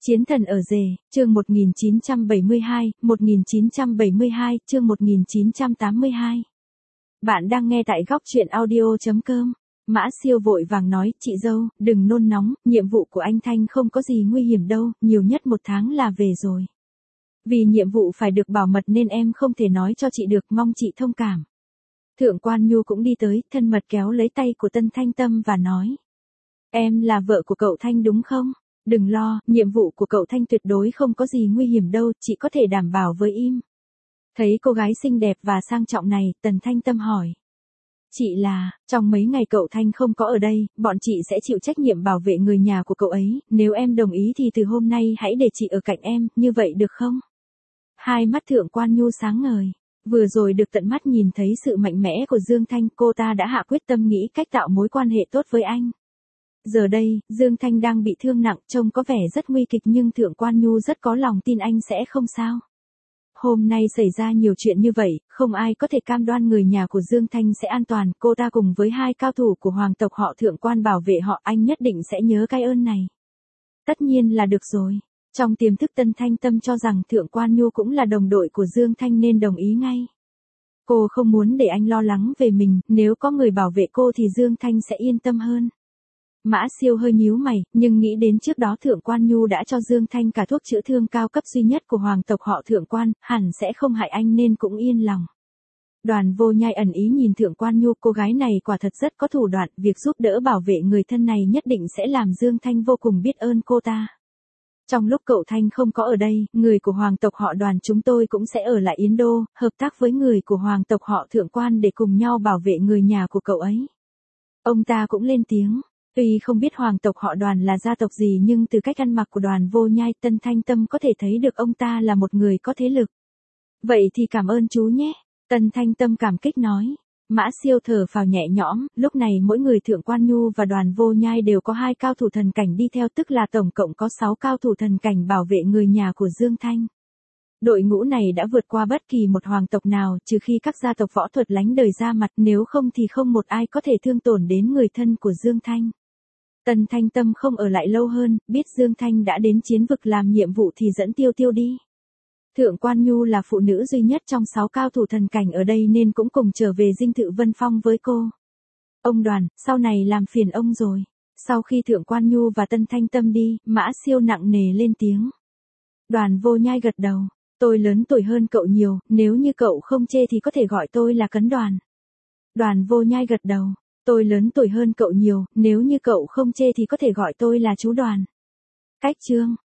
Chiến thần ở rể, chương 1972, chương 1982. Bạn đang nghe tại góc truyện audio.com. Mã Siêu vội vàng nói, chị dâu, đừng nôn nóng, nhiệm vụ của anh Thanh không có gì nguy hiểm đâu, nhiều nhất 1 tháng là về rồi. Vì nhiệm vụ phải được bảo mật nên em không thể nói cho chị được, mong chị thông cảm. Thượng quan Nhu cũng đi tới, thân mật kéo lấy tay của Tân Thanh Tâm và nói. Em là vợ của cậu Thanh đúng không? Đừng lo, nhiệm vụ của cậu Thanh tuyệt đối không có gì nguy hiểm đâu, chị có thể đảm bảo với im. Thấy cô gái xinh đẹp và sang trọng này, Tần Thanh Tâm hỏi. Chị là, trong mấy ngày cậu Thanh không có ở đây, bọn chị sẽ chịu trách nhiệm bảo vệ người nhà của cậu ấy, nếu em đồng ý thì từ hôm nay hãy để chị ở cạnh em, như vậy được không? Hai mắt Thượng quan Nhu sáng ngời. Vừa rồi được tận mắt nhìn thấy sự mạnh mẽ của Dương Thanh, cô ta đã hạ quyết tâm nghĩ cách tạo mối quan hệ tốt với anh. Giờ đây, Dương Thanh đang bị thương nặng, trông có vẻ rất nguy kịch nhưng Thượng quan Nhu rất có lòng tin anh sẽ không sao. Hôm nay xảy ra nhiều chuyện như vậy, không ai có thể cam đoan người nhà của Dương Thanh sẽ an toàn, cô ta cùng với 2 cao thủ của hoàng tộc họ Thượng quan bảo vệ họ, anh nhất định sẽ nhớ cái ơn này. Tất nhiên là được rồi. Trong tiềm thức Tân Thanh Tâm cho rằng Thượng quan Nhu cũng là đồng đội của Dương Thanh nên đồng ý ngay. Cô không muốn để anh lo lắng về mình, nếu có người bảo vệ cô thì Dương Thanh sẽ yên tâm hơn. Mã Siêu hơi nhíu mày, nhưng nghĩ đến trước đó Thượng quan Nhu đã cho Dương Thanh cả thuốc chữa thương cao cấp duy nhất của hoàng tộc họ Thượng quan, hẳn sẽ không hại anh nên cũng yên lòng. Đoàn Vô Nhai ẩn ý nhìn Thượng quan Nhu, cô gái này quả thật rất có thủ đoạn, việc giúp đỡ bảo vệ người thân này nhất định sẽ làm Dương Thanh vô cùng biết ơn cô ta. Trong lúc cậu Thanh không có ở đây, người của hoàng tộc họ Đoàn chúng tôi cũng sẽ ở lại Yến Đô, hợp tác với người của hoàng tộc họ Thượng quan để cùng nhau bảo vệ người nhà của cậu ấy. Ông ta cũng lên tiếng. Tuy không biết hoàng tộc họ Đoàn là gia tộc gì nhưng từ cách ăn mặc của Đoàn Vô Nhai, Tân Thanh Tâm có thể thấy được ông ta là một người có thế lực. Vậy thì cảm ơn chú nhé. Tân Thanh Tâm cảm kích nói. Mã Siêu thở phào nhẹ nhõm, lúc này mỗi người Thượng quan Nhu và Đoàn Vô Nhai đều có 2 cao thủ thần cảnh đi theo, tức là tổng cộng có 6 cao thủ thần cảnh bảo vệ người nhà của Dương Thanh. Đội ngũ này đã vượt qua bất kỳ một hoàng tộc nào, trừ khi các gia tộc võ thuật lánh đời ra mặt, nếu không thì không một ai có thể thương tổn đến người thân của Dương Thanh. Tần Thanh Tâm không ở lại lâu hơn, biết Dương Thanh đã đến chiến vực làm nhiệm vụ thì dẫn Tiêu Tiêu đi. Thượng quan Nhu là phụ nữ duy nhất trong 6 cao thủ thần cảnh ở đây nên cũng cùng trở về dinh thự Vân Phong với cô. Ông Đoàn, sau này làm phiền ông rồi. Sau khi Thượng quan Nhu và Tân Thanh Tâm đi, Mã Siêu nặng nề lên tiếng. Đoàn Vô Nhai gật đầu. Tôi lớn tuổi hơn cậu nhiều, nếu như cậu không chê thì có thể gọi tôi là Cấn Đoàn. Đoàn Vô Nhai gật đầu. Tôi lớn tuổi hơn cậu nhiều, nếu như cậu không chê thì có thể gọi tôi là chú Đoàn. Cách chương.